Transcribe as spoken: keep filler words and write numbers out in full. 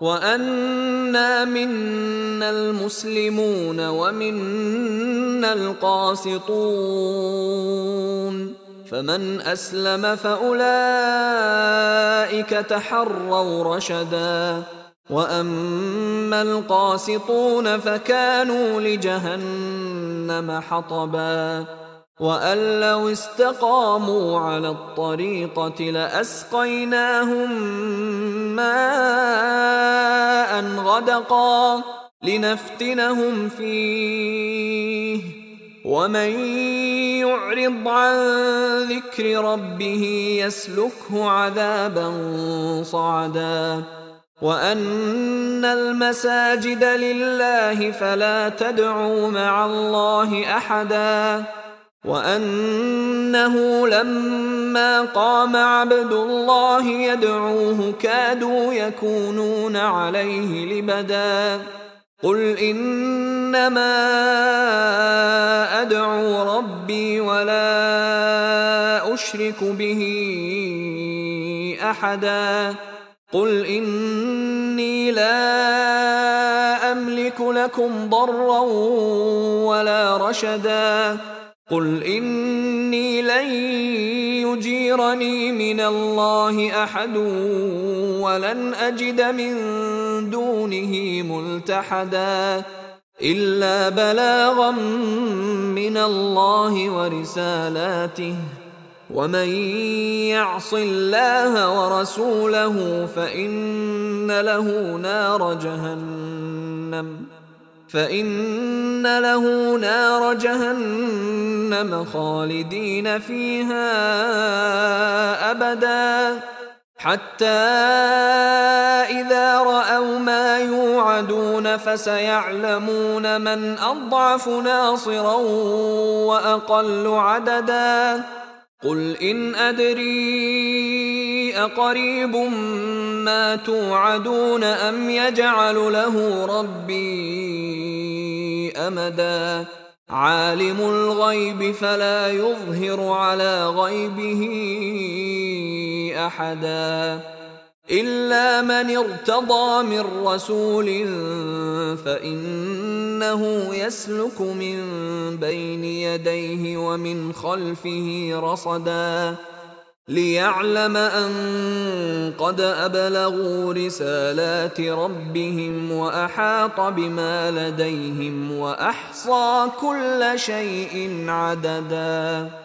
وأنا منا المسلمون ومنا القاسطون فمن أسلم فأولئك تحروا رشدا وأما القاسطون فكانوا لجهنم حطبا وأن لو استقاموا على الطريقة لأسقيناهم ماء غدقا لنفتنهم فيه ومن يعرض عن ذكر ربه يسلكه عذابا صعدا وأن المساجد لله فلا تدعوا مع الله أحدا وأنه لما قام عبد الله يدعوه كادوا يكونون عليه لبدا قل إنما أدعو ربي ولا أشرك به أحدا قل إني لا أملك لكم ضرا ولا رشدا قل إني لن يجيرني من الله أحد ولن أجد من دونه ملتحدا إلا بلاغا من الله ورسالاته ومن يعص الله ورسوله فإن له نار جهنم فإن له نار جهنم خالدين فيها أبدا حتى إذا رأوا ما يوعدون فسيعلمون من أضعف ناصرا وأقل عددا قل إن أدري أقريب ما توعدون أم يجعل له ربي أمدا عالم الغيب فلا يظهر على غيبه أحدا إلا من ارتضى من رسول فإنه يسلك من بين يديه ومن خلفه رصدا ليعلم أن قد أبلغوا رسالات ربهم وأحاط بما لديهم وأحصى كل شيء عددا.